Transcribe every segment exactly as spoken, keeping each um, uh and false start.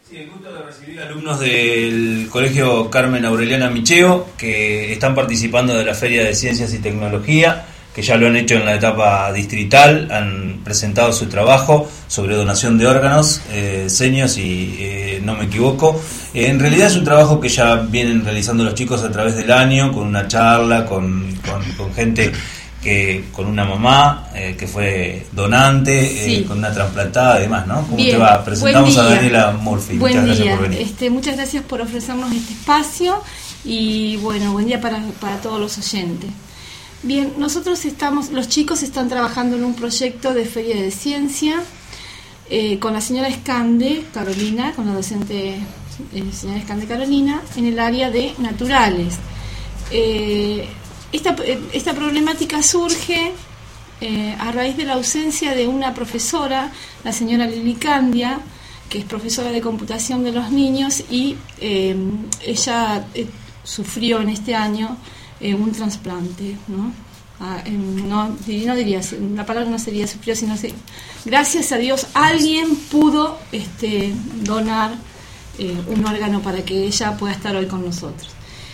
Sí, el gusto de recibir alumnos del Colegio Carmen Aureliana Micheo que están participando de la Feria de Ciencias y Tecnología, que ya lo han hecho en la etapa distrital, han presentado su trabajo sobre donación de órganos, eh, seños, si eh, no me equivoco. Eh, en realidad es un trabajo que ya vienen realizando los chicos a través del año, con una charla, con, con, con gente... que con una mamá eh, que fue donante, sí. eh, con una trasplantada y demás, ¿no? ¿Cómo Bien, te va? Presentamos a Daniela Murphy. Buen muchas día. gracias por venir. Este, muchas gracias por ofrecernos este espacio y bueno, buen día para, para todos los oyentes. Bien, nosotros estamos, los chicos están trabajando en un proyecto de feria de ciencia eh, con la señora Escande, Carolina, con la docente eh, señora Escande Carolina, en el área de naturales. Eh, Esta, esta problemática surge eh, a raíz de la ausencia de una profesora, la señora Lili Candia, que es profesora de computación de los niños, y eh, ella eh, sufrió en este año eh, un trasplante, ¿no? Ah, eh, no, no diría, la palabra no sería sufrió, sino se, gracias a Dios alguien pudo este, donar eh, un órgano para que ella pueda estar hoy con nosotros.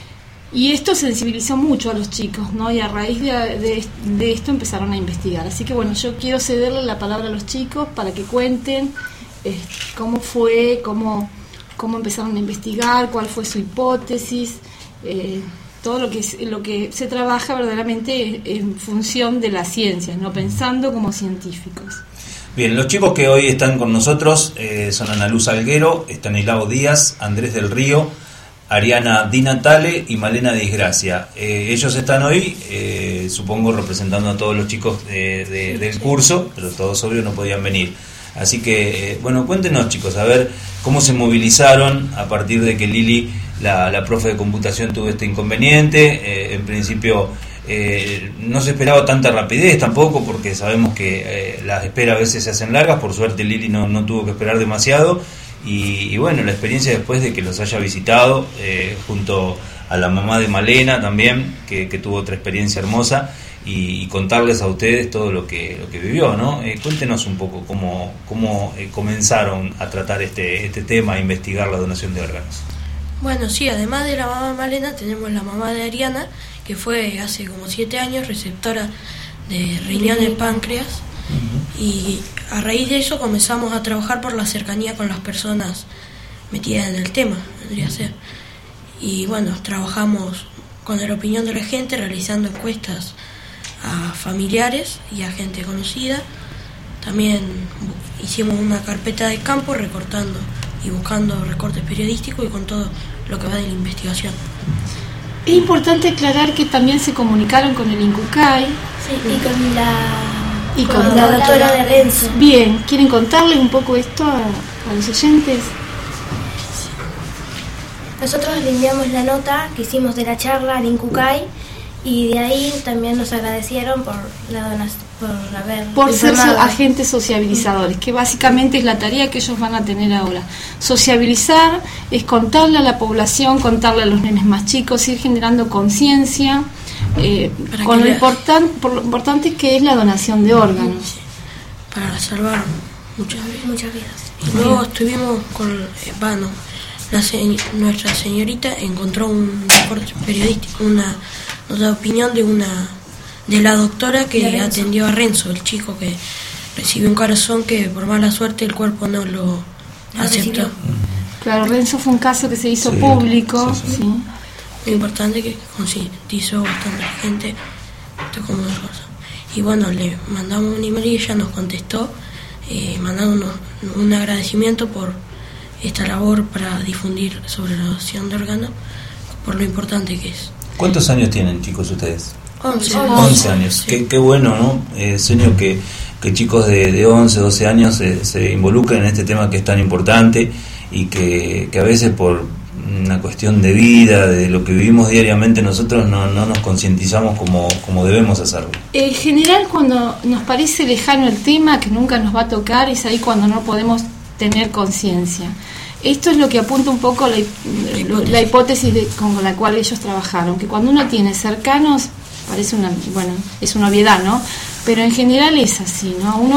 Y esto sensibilizó mucho a los chicos, ¿no? Y a raíz de, de, de esto empezaron a investigar. Así que bueno, yo quiero cederle la palabra a los chicos para que cuenten eh, cómo fue, cómo, cómo empezaron a investigar, cuál fue su hipótesis, eh, todo lo que, lo que se trabaja verdaderamente en función de las ciencias, ¿no? Pensando como científicos. Bien, los chicos que hoy están con nosotros eh, son Ana Luz Alguero, Estanislao Díaz, Andrés del Río, Ariana Di Natale y Malena Disgracia. Eh, ellos están hoy, eh, supongo, representando a todos los chicos de, de, del curso, pero todos obvio no podían venir. Así que, eh, bueno, cuéntenos, chicos, a ver cómo se movilizaron a partir de que Lili, la, la profe de computación, tuvo este inconveniente. Eh, en principio eh, no se esperaba tanta rapidez tampoco, porque sabemos que eh, las esperas a veces se hacen largas. Por suerte Lili no, no tuvo que esperar demasiado. Y, y bueno, la experiencia después de que los haya visitado, eh, junto a la mamá de Malena también, que, que tuvo otra experiencia hermosa, y, y contarles a ustedes todo lo que lo que vivió, ¿no? Eh, cuéntenos un poco cómo, cómo eh, comenzaron a tratar este, este tema, a investigar la donación de órganos. Bueno, sí, además de la mamá de Malena, tenemos la mamá de Ariana, que fue hace como siete años receptora de riñón y páncreas. Uh-huh. Y a raíz de eso comenzamos a trabajar por la cercanía con las personas metidas en el tema, vendría a ser. Y bueno, trabajamos con la opinión de la gente, realizando encuestas a familiares y a gente conocida. También hicimos una carpeta de campo recortando y buscando recortes periodísticos y con todo lo que va de la investigación. Es importante aclarar que también se comunicaron con el INCUCAI. Sí, y con la... Y con, con la doctora de Renzo. Bien, ¿quieren contarles un poco esto a, a los oyentes? Nosotros le enviamos la nota que hicimos de la charla al INCUCAI y de ahí también nos agradecieron por la donación, por haber por ser so, informado. agentes sociabilizadores, que básicamente es la tarea que ellos van a tener ahora. Sociabilizar es contarle a la población, contarle a los nenes más chicos, ir generando conciencia. Eh, con lo, importan, por lo importante que es la donación de órganos para salvar muchas, muchas vidas. Y luego estuvimos con eh, bueno, la se, nuestra señorita encontró un reporte periodístico, una nota de opinión de una de la doctora que atendió a Renzo, el chico que recibió un corazón que por mala suerte el cuerpo no lo no aceptó. Claro, Renzo fue un caso que se hizo sí, público, sí, sí. Sí. Lo importante es que concientizó bastante gente esto como una cosa. Y bueno, le mandamos un email y ella nos contestó eh, mandando un agradecimiento por esta labor para difundir sobre la donación de órganos, por lo importante que es. ¿Cuántos años tienen, chicos, ustedes? once. once años. Sí. Qué, qué bueno, ¿no? Eh, sueño que, que chicos de, de once, doce años se, se involucren en este tema que es tan importante y que, que a veces por una cuestión de vida, de lo que vivimos diariamente, nosotros no, no nos concientizamos como, como debemos hacerlo. En general, cuando nos parece lejano el tema, que nunca nos va a tocar, es ahí cuando no podemos tener conciencia. Esto es lo que apunta un poco la, la hipótesis, la hipótesis de, con la cual ellos trabajaron, que cuando uno tiene cercanos, parece una, bueno, es una obviedad, ¿no? Pero en general es así, ¿no? Uno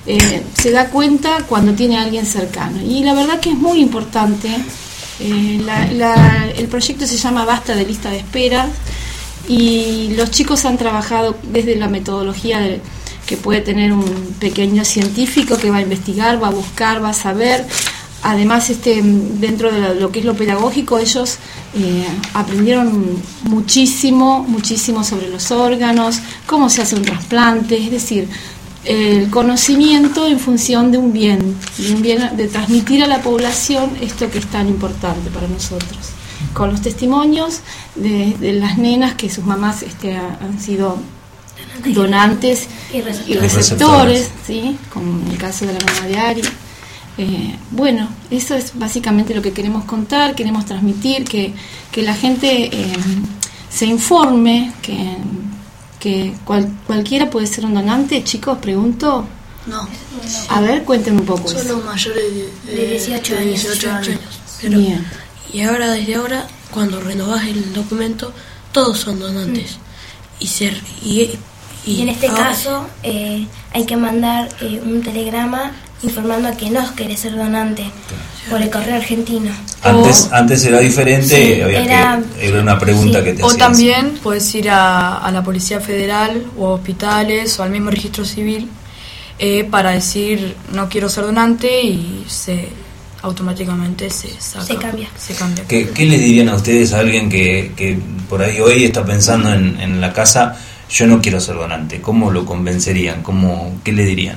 eh, se da cuenta cuando tiene a alguien cercano. Y la verdad que es muy importante. Eh, la, la, el proyecto se llama Basta de lista de espera, y los chicos han trabajado desde la metodología de, que puede tener un pequeño científico que va a investigar, va a buscar, va a saber. Además, este, dentro de lo que es lo pedagógico, ellos eh, aprendieron muchísimo, muchísimo sobre los órganos, cómo se hace un trasplante, es decir, el conocimiento en función de un bien, de un bien, de transmitir a la población esto que es tan importante para nosotros. Con los testimonios de, de las nenas que sus mamás este, han sido donantes y receptores, y receptores, ¿sí? Como en el caso de la mamá de Ari. Eh, bueno, eso es básicamente lo que queremos contar, queremos transmitir, que, que la gente eh, se informe, que, que cual, cualquiera puede ser un donante. Chicos, pregunto. No. A ver, cuéntenme un poco. Solo eso. mayores de, de dieciocho años. dieciocho años. Pero, Bien. y ahora, desde ahora, cuando renovás el documento, todos son donantes. Mm. Y ser y, y, y en este ahora, caso eh, hay que mandar eh, un telegrama informando a que no querés ser donante, claro, por el correo argentino. Antes, o, antes era diferente, sí, había era, que, era una pregunta sí. que te O hacían. también puedes ir a, a la Policía Federal o a hospitales o al mismo registro civil eh, para decir no quiero ser donante, y se automáticamente se saca, se cambia. Se cambia. ¿Qué, ¿Qué les dirían a ustedes a alguien que, que por ahí hoy está pensando en, en la casa, yo no quiero ser donante? ¿Cómo lo convencerían? ¿Cómo, ¿Qué le dirían?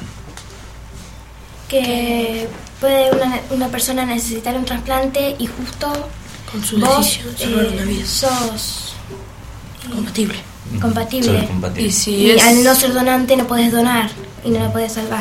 Que puede una, una persona necesitar un trasplante y justo con su vos decisión salvar eh, una vida. sos compatible. compatible. Soy compatible. Y si Y es, al no ser donante no podés donar y no lo podés salvar.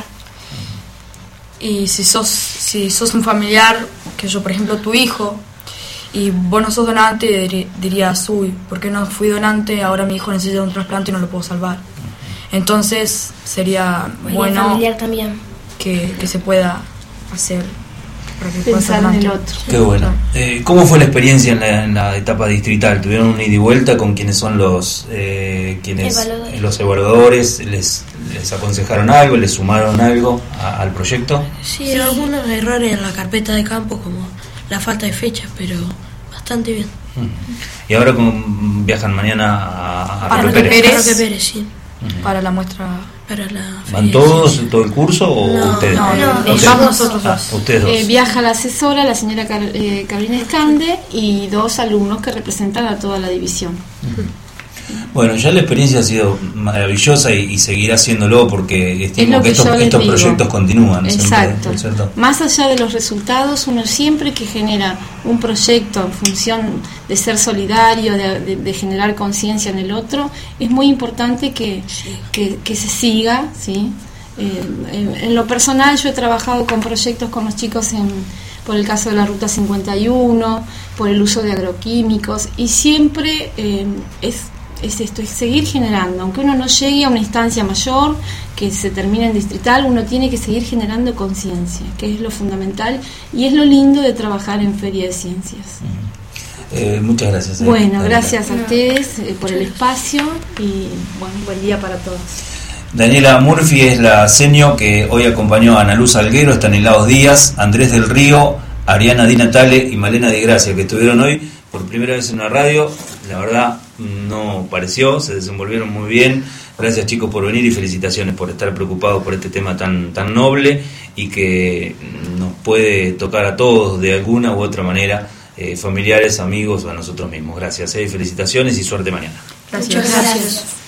y si sos si sos un familiar, que yo por ejemplo tu hijo, y vos no sos donante, dir, dirías, uy, ¿por qué no fui donante? Ahora mi hijo necesita un trasplante y no lo puedo salvar. Entonces sería Y el bueno familiar también. que, que se pueda hacer para que pueda ser Pensar en el donante. otro. Qué bueno. Eh, ¿Cómo fue la experiencia en la, en la etapa distrital? ¿Tuvieron un ida y vuelta con quienes son los eh, quienes Evaluadores. los evaluadores? ¿Les, les aconsejaron algo? ¿Les sumaron algo a, al proyecto? Sí, sí, algunos errores en la carpeta de campo, como la falta de fechas, pero bastante bien. Y ahora con, viajan mañana a, a Para Roque Roque Pérez. Pérez. Roque Pérez, sí. Ujú. Para la muestra. Para la ¿Van feria de todos, ciencia. todo el curso o No, ustedes? no, no, ¿Ustedes? vamos nosotros Ah, dos. ustedes dos. Eh, viaja la asesora, la señora Car- eh, Carolina Escande, y dos alumnos que representan a toda la división. Bueno, ya la experiencia ha sido maravillosa y, y seguirá siéndolo, porque Es estimo lo que que estos, yo les estos digo. proyectos continúan. siempre, Exacto. ¿no es cierto? Más allá de los resultados, uno siempre que genera un proyecto en función de ser solidario, de, de, de generar conciencia en el otro, es muy importante que, que, que se siga, ¿sí? Eh, en, en lo personal, yo he trabajado con proyectos con los chicos en, por el caso de la Ruta cincuenta y uno, por el uso de agroquímicos, y siempre eh, es es esto, es seguir generando, aunque uno no llegue a una instancia mayor que se termine en distrital, uno tiene que seguir generando conciencia, que es lo fundamental y es lo lindo de trabajar en Feria de Ciencias. Eh, muchas gracias. eh, Bueno, Daniela. gracias a ustedes eh, por el espacio, y bueno, buen día para todos. Daniela Murphy es la senio que hoy acompañó a Ana Luz Alguero, Estanislaos Díaz, Andrés del Río, Ariana Di Natale y Malena Di Gracia, que estuvieron hoy por primera vez en una radio. La verdad no pareció, se desenvolvieron muy bien. Gracias, chicos, por venir, y felicitaciones por estar preocupados por este tema tan tan noble y que nos puede tocar a todos de alguna u otra manera, eh, familiares, amigos o a nosotros mismos. Gracias, eh, felicitaciones y suerte mañana. Gracias. Muchas gracias.